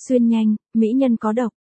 Xuyên nhanh, mỹ nhân có độc.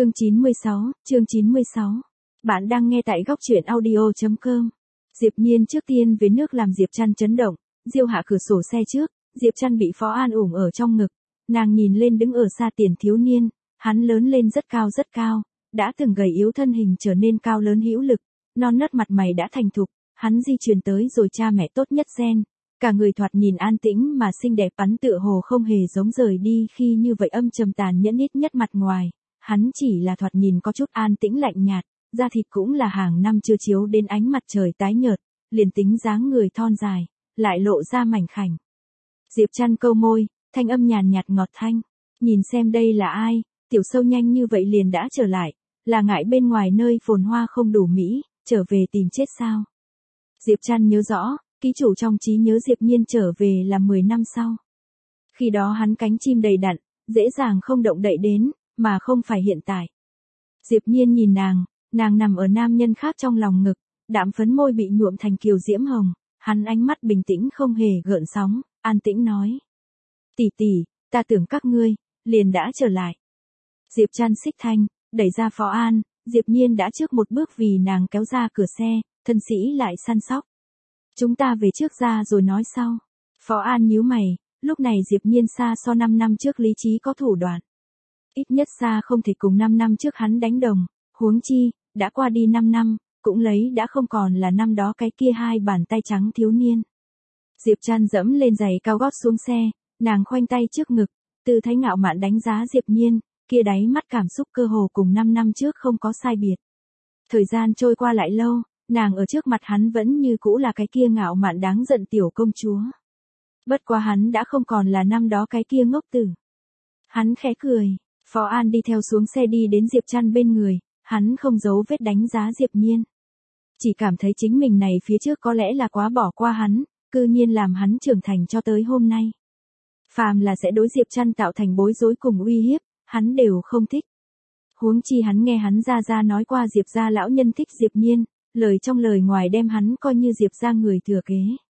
Chương 96. Bạn đang nghe tại góc truyện audio.com. Diệp Nhiên trước tiên về nước làm Diệp Trăn chấn động, Diêu hạ cửa sổ xe trước, Diệp Trăn bị Phó An ủng ở trong ngực, nàng nhìn lên đứng ở xa Tiền thiếu niên, hắn lớn lên rất cao, đã từng gầy yếu thân hình trở nên cao lớn hữu lực, non nớt mặt mày đã thành thục, hắn di truyền tới rồi cha mẹ tốt nhất gen, cả người thoạt nhìn an tĩnh mà xinh đẹp bắn tựa hồ không hề giống rời đi khi như vậy âm trầm tàn nhẫn ít nhất mặt ngoài, hắn chỉ là thoạt nhìn có chút an tĩnh lạnh nhạt, da thịt cũng là hàng năm chưa chiếu đến ánh mặt trời tái nhợt, liền tính dáng người thon dài, lại lộ ra mảnh khảnh. Diệp Trăn câu môi, thanh âm nhàn nhạt ngọt thanh, nhìn xem đây là ai, tiểu sâu nhanh như vậy liền đã trở lại, là ngại bên ngoài nơi phồn hoa không đủ mỹ, trở về tìm chết sao? Diệp Trăn nhớ rõ, ký chủ trong trí nhớ Diệp Nhiên trở về là 10 năm sau. Khi đó hắn cánh chim đầy đặn, dễ dàng không động đậy đến, mà không phải hiện tại. Diệp Nhiên nhìn nàng nằm ở nam nhân khác trong lòng ngực, đạm phấn môi bị nhuộm thành kiều diễm hồng, hắn ánh mắt bình tĩnh không hề gợn sóng, an tĩnh nói. Tỷ tỷ, ta tưởng các ngươi, liền đã trở lại. Diệp Trăn xích thanh, đẩy ra Phó An, Diệp Nhiên đã trước một bước vì nàng kéo ra cửa xe, thân sĩ lại săn sóc. Chúng ta về trước ra rồi nói sau. Phó An nhíu mày, lúc này Diệp Nhiên xa so 5 năm trước lý trí có thủ đoạn. Ít nhất xa không thể cùng 5 năm trước hắn đánh đồng, huống chi, đã qua đi 5 năm, cũng lấy đã không còn là năm đó cái kia hai bàn tay trắng thiếu niên. Diệp Trăn dẫm lên giày cao gót xuống xe, nàng khoanh tay trước ngực, tư thái ngạo mạn đánh giá Diệp Nhiên, kia đáy mắt cảm xúc cơ hồ cùng 5 năm trước không có sai biệt. Thời gian trôi qua lại lâu, nàng ở trước mặt hắn vẫn như cũ là cái kia ngạo mạn đáng giận tiểu công chúa. Bất quá hắn đã không còn là năm đó cái kia ngốc tử. Hắn khẽ cười, Phó An đi theo xuống xe đi đến Diệp Trăn bên người, hắn không giấu vết đánh giá Diệp Nhiên. Chỉ cảm thấy chính mình này phía trước có lẽ là quá bỏ qua hắn, cư nhiên làm hắn trưởng thành cho tới hôm nay. Phàm là sẽ đối Diệp Trăn tạo thành bối rối cùng uy hiếp, hắn đều không thích. Huống chi hắn nghe hắn ra nói qua Diệp gia lão nhân thích Diệp Nhiên, lời trong lời ngoài đem hắn coi như Diệp gia người thừa kế.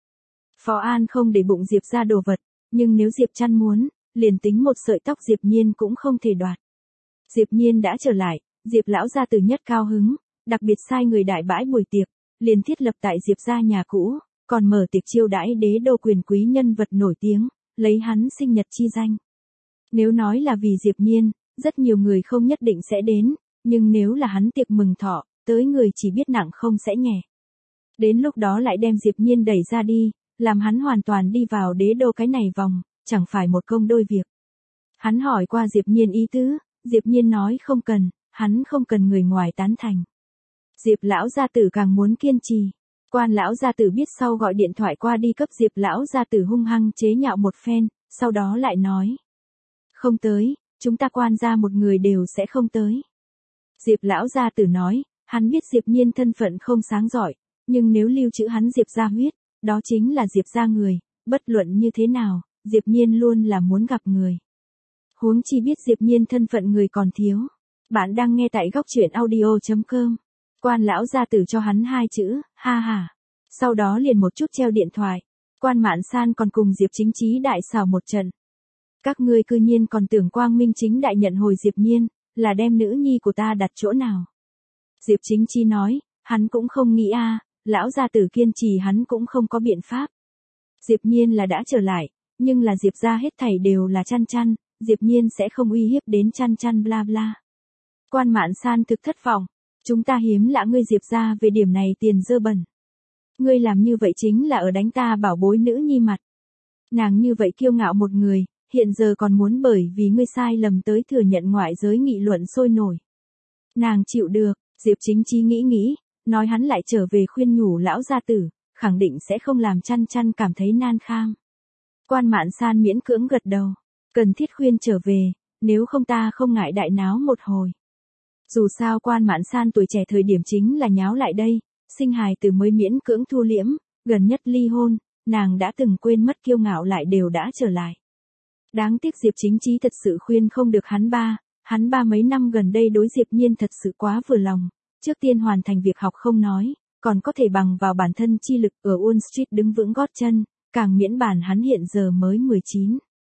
Phó An không để bụng Diệp gia đồ vật, nhưng nếu Diệp Trăn muốn, liền tính một sợi tóc Diệp Nhiên cũng không thể đoạt. Diệp Nhiên đã trở lại, Diệp lão gia từ nhất cao hứng, đặc biệt sai người đại bãi buổi tiệc, liền thiết lập tại Diệp gia nhà cũ, còn mở tiệc chiêu đãi đế đô quyền quý nhân vật nổi tiếng, lấy hắn sinh nhật chi danh. Nếu nói là vì Diệp Nhiên, rất nhiều người không nhất định sẽ đến, nhưng nếu là hắn tiệc mừng thọ, tới người chỉ biết nặng không sẽ nhẹ. Đến lúc đó lại đem Diệp Nhiên đẩy ra đi, làm hắn hoàn toàn đi vào đế đô cái này vòng, chẳng phải một công đôi việc. Hắn hỏi qua Diệp Nhiên ý tứ, Diệp Nhiên nói không cần, hắn không cần người ngoài tán thành. Diệp lão gia tử càng muốn kiên trì. Quan lão gia tử biết sau gọi điện thoại qua đi cấp Diệp lão gia tử hung hăng chế nhạo một phen, sau đó lại nói. Không tới, chúng ta quan gia một người đều sẽ không tới. Diệp lão gia tử nói, hắn biết Diệp Nhiên thân phận không sáng giỏi, nhưng nếu lưu trữ hắn Diệp gia huyết, đó chính là Diệp gia người, bất luận như thế nào, Diệp Nhiên luôn là muốn gặp người. Huống chi biết Diệp Nhiên thân phận người còn thiếu. Bạn đang nghe tại góc truyện audio.com. Quan lão gia tử cho hắn 2 chữ, ha ha. Sau đó liền một chút treo điện thoại. Quan Mạn San còn cùng Diệp Chính Chí đại xảo một trận. Các ngươi cư nhiên còn tưởng quang minh chính đại nhận hồi Diệp Nhiên, là đem nữ nhi của ta đặt chỗ nào. Diệp Chính Chí nói, hắn cũng không nghĩ lão gia tử kiên trì hắn cũng không có biện pháp. Diệp Nhiên là đã trở lại, nhưng là Diệp gia hết thảy đều là Trăn, Diệp Nhiên sẽ không uy hiếp đến Trăn bla bla. Quan Mạn San thực thất vọng, chúng ta hiếm lạ ngươi Diệp gia về điểm này tiền dơ bẩn. Ngươi làm như vậy chính là ở đánh ta bảo bối nữ nhi mặt. Nàng như vậy kiêu ngạo một người, hiện giờ còn muốn bởi vì ngươi sai lầm tới thừa nhận ngoại giới nghị luận sôi nổi. Nàng chịu được, Diệp Chính Chí nghĩ, nói hắn lại trở về khuyên nhủ lão gia tử, khẳng định sẽ không làm Trăn cảm thấy nan kham. Quan Mạn San miễn cưỡng gật đầu, cần thiết khuyên trở về, nếu không ta không ngại đại náo một hồi. Dù sao Quan Mạn San tuổi trẻ thời điểm chính là nháo lại đây, sinh hài tử mới miễn cưỡng thu liễm, gần nhất ly hôn, nàng đã từng quên mất kiêu ngạo lại đều đã trở lại. Đáng tiếc Diệp Chính Chí thật sự khuyên không được hắn ba mấy năm gần đây đối Diệp Nhiên thật sự quá vừa lòng, trước tiên hoàn thành việc học không nói, còn có thể bằng vào bản thân chi lực ở Wall Street đứng vững gót chân, càng miễn bản hắn hiện giờ mới 19.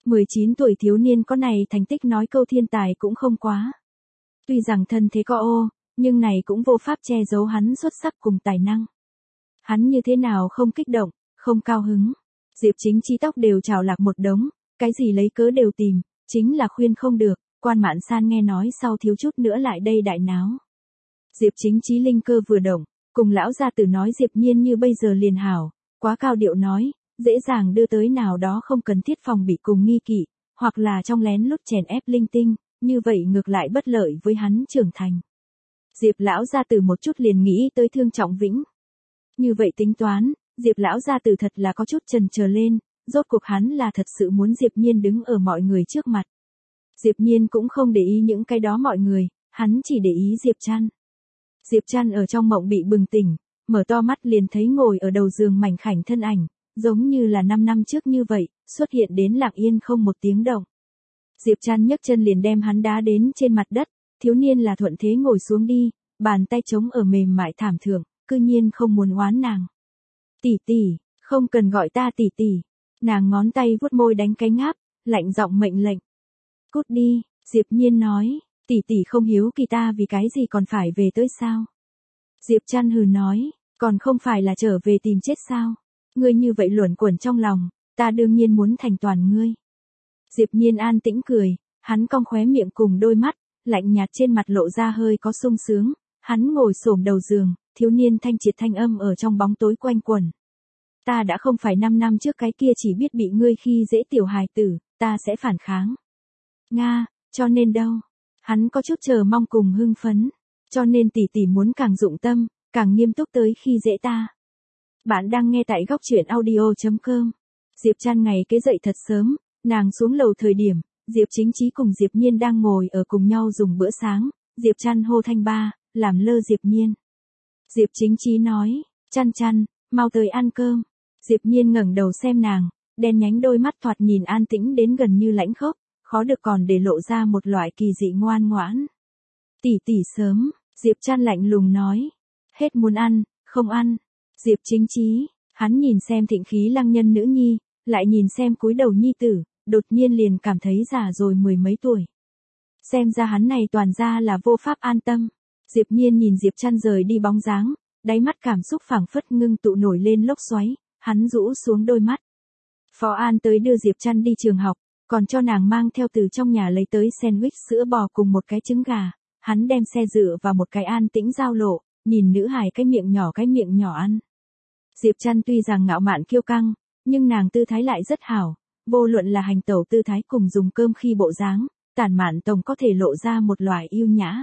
19 tuổi thiếu niên có này thành tích nói câu thiên tài cũng không quá. Tuy rằng thân thế có ô, nhưng này cũng vô pháp che giấu hắn xuất sắc cùng tài năng. Hắn như thế nào không kích động, không cao hứng. Diệp Chính Chí tóc đều trào lạc một đống, cái gì lấy cớ đều tìm, chính là khuyên không được, Quan Mạn San nghe nói sau thiếu chút nữa lại đây đại náo. Diệp Chính Chí linh cơ vừa động, cùng lão gia tử nói Diệp Nhiên như bây giờ liền hảo, quá cao điệu nói, dễ dàng đưa tới nào đó không cần thiết phòng bị cùng nghi kỵ, hoặc là trong lén lút chèn ép linh tinh, như vậy ngược lại bất lợi với hắn trưởng thành. Diệp lão gia tử một chút liền nghĩ tới Thương Trọng Vĩnh. Như vậy tính toán, Diệp lão gia tử thật là có chút chần chờ lên, rốt cuộc hắn là thật sự muốn Diệp Nhiên đứng ở mọi người trước mặt. Diệp Nhiên cũng không để ý những cái đó mọi người, hắn chỉ để ý Diệp Trăn. Diệp Trăn ở trong mộng bị bừng tỉnh, mở to mắt liền thấy ngồi ở đầu giường mảnh khảnh thân ảnh, giống như là 5 năm trước như vậy, xuất hiện đến lặng yên không một tiếng động. Diệp Trăn nhấc chân liền đem hắn đá đến trên mặt đất, thiếu niên là thuận thế ngồi xuống đi, bàn tay trống ở mềm mại thảm thượng, cư nhiên không muốn oán nàng. Tỷ tỷ, không cần gọi ta tỷ tỷ. Nàng ngón tay vuốt môi đánh cái ngáp, lạnh giọng mệnh lệnh. Cút đi, Diệp Nhiên nói, tỷ tỷ không hiếu kỳ ta vì cái gì còn phải về tới sao? Diệp Trăn hừ nói, còn không phải là trở về tìm chết sao? Ngươi như vậy luẩn quẩn trong lòng, ta đương nhiên muốn thành toàn ngươi. Diệp Nhiên an tĩnh cười, hắn cong khóe miệng cùng đôi mắt, lạnh nhạt trên mặt lộ ra hơi có sung sướng, hắn ngồi xổm đầu giường, thiếu niên thanh triệt thanh âm ở trong bóng tối quanh quẩn. Ta đã không phải 5 năm trước cái kia chỉ biết bị ngươi khi dễ tiểu hài tử, ta sẽ phản kháng. Nga, cho nên đâu? Hắn có chút chờ mong cùng hưng phấn, cho nên tỷ tỷ muốn càng dụng tâm, càng nghiêm túc tới khi dễ ta. Bạn đang nghe tại góc truyện audio.com. Diệp Trăn ngày kế dậy thật sớm, nàng xuống lầu thời điểm, Diệp Chính Chí cùng Diệp Nhiên đang ngồi ở cùng nhau dùng bữa sáng, Diệp Trăn hô thanh ba, làm lơ Diệp Nhiên. Diệp Chính Chí nói, Trăn Trăn, mau tới ăn cơm. Diệp Nhiên ngẩng đầu xem nàng, đen nhánh đôi mắt thoạt nhìn an tĩnh đến gần như lãnh khốc, khó được còn để lộ ra một loại kỳ dị ngoan ngoãn. Tỷ tỷ sớm, Diệp Trăn lạnh lùng nói, hết muốn ăn, không ăn. Diệp Chính Chí, hắn nhìn xem thịnh khí lăng nhân nữ nhi, lại nhìn xem cúi đầu nhi tử, đột nhiên liền cảm thấy già rồi 10 mấy tuổi. Xem ra hắn này toàn ra là vô pháp an tâm. Diệp Nhiên nhìn Diệp Trăn rời đi bóng dáng, đáy mắt cảm xúc phảng phất ngưng tụ nổi lên lốc xoáy, hắn rũ xuống đôi mắt. Phó An tới đưa Diệp Trăn đi trường học, còn cho nàng mang theo từ trong nhà lấy tới sandwich sữa bò cùng một cái trứng gà, hắn đem xe dựa vào một cái an tĩnh giao lộ, nhìn nữ hài cái miệng nhỏ ăn. Diệp Trăn tuy rằng ngạo mạn kiêu căng, nhưng nàng tư thái lại rất hảo, vô luận là hành tẩu tư thái cùng dùng cơm khi bộ dáng, tản mạn tổng có thể lộ ra một loại yêu nhã.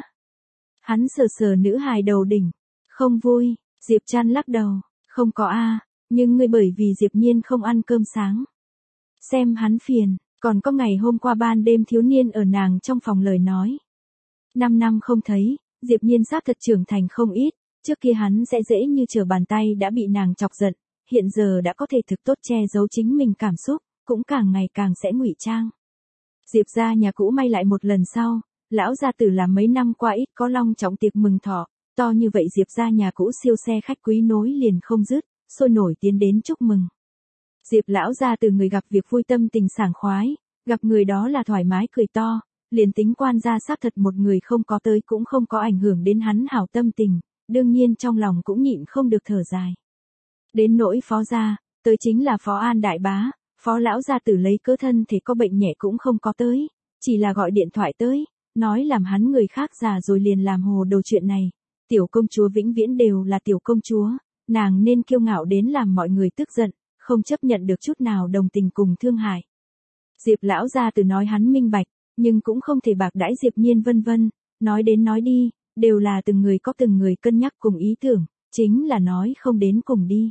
Hắn sờ sờ nữ hài đầu đỉnh, không vui, Diệp Trăn lắc đầu, không có a, nhưng ngươi bởi vì Diệp Nhiên không ăn cơm sáng. Xem hắn phiền, còn có ngày hôm qua ban đêm thiếu niên ở nàng trong phòng lời nói. 5 năm không thấy, Diệp Nhiên xác thật trưởng thành không ít, trước kia hắn sẽ dễ như trở bàn tay đã bị nàng chọc giận, hiện giờ đã có thể thực tốt che giấu chính mình cảm xúc, cũng càng ngày càng sẽ ngụy trang. Diệp gia nhà cũ may lại một lần sau, lão gia tử làm mấy năm qua ít có long trọng tiệc mừng thọ, to như vậy Diệp gia nhà cũ siêu xe khách quý nối liền không dứt, sôi nổi tiến đến chúc mừng. Diệp lão gia từ người gặp việc vui tâm tình sảng khoái, gặp người đó là thoải mái cười to, liền tính quan gia xác thật một người không có tới cũng không có ảnh hưởng đến hắn hảo tâm tình, đương nhiên trong lòng cũng nhịn không được thở dài. Đến nỗi phó gia, tới chính là phó An đại bá, phó lão gia tử lấy cớ thân thì có bệnh nhẹ cũng không có tới, chỉ là gọi điện thoại tới, nói làm hắn người khác già rồi liền làm hồ đồ chuyện này. Tiểu công chúa vĩnh viễn đều là tiểu công chúa, nàng nên kiêu ngạo đến làm mọi người tức giận, không chấp nhận được chút nào đồng tình cùng thương hại. Diệp lão gia tử nói hắn minh bạch, nhưng cũng không thể bạc đãi Diệp Nhiên vân vân, nói đến nói đi, đều là từng người có từng người cân nhắc cùng ý tưởng, chính là nói không đến cùng đi.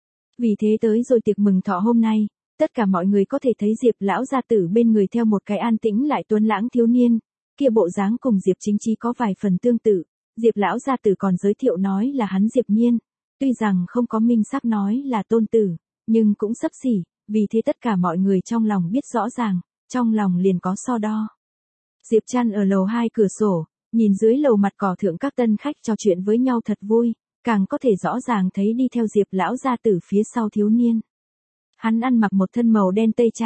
Vì thế tới rồi tiệc mừng thọ hôm nay, tất cả mọi người có thể thấy Diệp lão gia tử bên người theo một cái an tĩnh lại tuấn lãng thiếu niên, kia bộ dáng cùng Diệp Chính Chí có vài phần tương tự, Diệp lão gia tử còn giới thiệu nói là hắn Diệp Nhiên, tuy rằng không có minh xác nói là tôn tử, nhưng cũng xấp xỉ, vì thế tất cả mọi người trong lòng biết rõ ràng, trong lòng liền có so đo. Diệp Trăn ở lầu 2 cửa sổ, nhìn dưới lầu mặt cỏ thượng các tân khách trò chuyện với nhau thật vui, càng có thể rõ ràng thấy đi theo Diệp lão gia tử phía sau thiếu niên. Hắn ăn mặc một thân màu đen tây trang,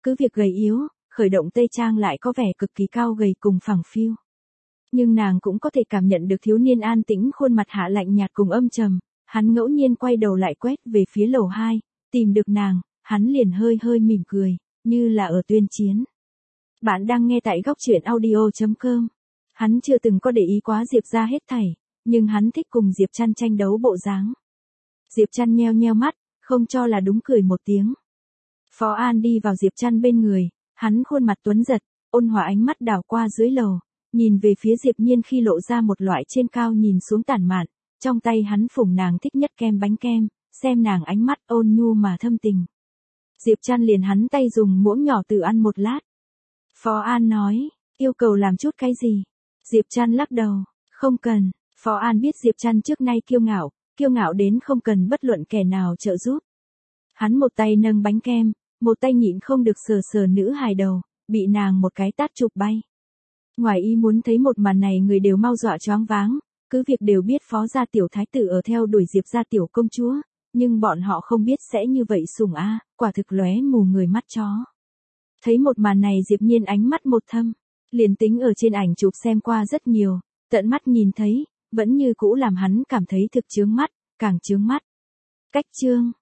cứ việc gầy yếu, khởi động tây trang lại có vẻ cực kỳ cao gầy cùng phẳng phiu. Nhưng nàng cũng có thể cảm nhận được thiếu niên an tĩnh khuôn mặt hạ lạnh nhạt cùng âm trầm, hắn ngẫu nhiên quay đầu lại quét về phía lầu 2, tìm được nàng, hắn liền hơi hơi mỉm cười, như là ở tuyên chiến. Bạn đang nghe tại góc truyện audio.com. Hắn chưa từng có để ý quá Diệp ra hết thảy, nhưng hắn thích cùng Diệp Trăn tranh đấu bộ dáng. Diệp Trăn nheo nheo mắt, không cho là đúng cười một tiếng. Phó An đi vào Diệp Trăn bên người, hắn khuôn mặt tuấn giật, ôn hòa ánh mắt đảo qua dưới lầu, nhìn về phía Diệp Nhiên khi lộ ra một loại trên cao nhìn xuống tản mạn, trong tay hắn phủng nàng thích nhất kem bánh kem, xem nàng ánh mắt ôn nhu mà thâm tình. Diệp Trăn liền hắn tay dùng muỗng nhỏ tự ăn một lát. Phó An nói, yêu cầu làm chút cái gì? Diệp Trăn lắc đầu, không cần. Phó An biết Diệp Trăn trước nay kiêu ngạo đến không cần bất luận kẻ nào trợ giúp. Hắn một tay nâng bánh kem, một tay nhịn không được sờ sờ nữ hài đầu, bị nàng một cái tát chụp bay. Ngoài ý muốn thấy một màn này người đều mau dọa choáng váng, cứ việc đều biết Phó gia tiểu thái tử ở theo đuổi Diệp gia tiểu công chúa, nhưng bọn họ không biết sẽ như vậy sủng a, quả thực lóe mù người mắt chó. Thấy một màn này Diệp Nhiên ánh mắt một thâm, liền tính ở trên ảnh chụp xem qua rất nhiều, tận mắt nhìn thấy, vẫn như cũ làm hắn cảm thấy thực chướng mắt, càng chướng mắt. Cách chương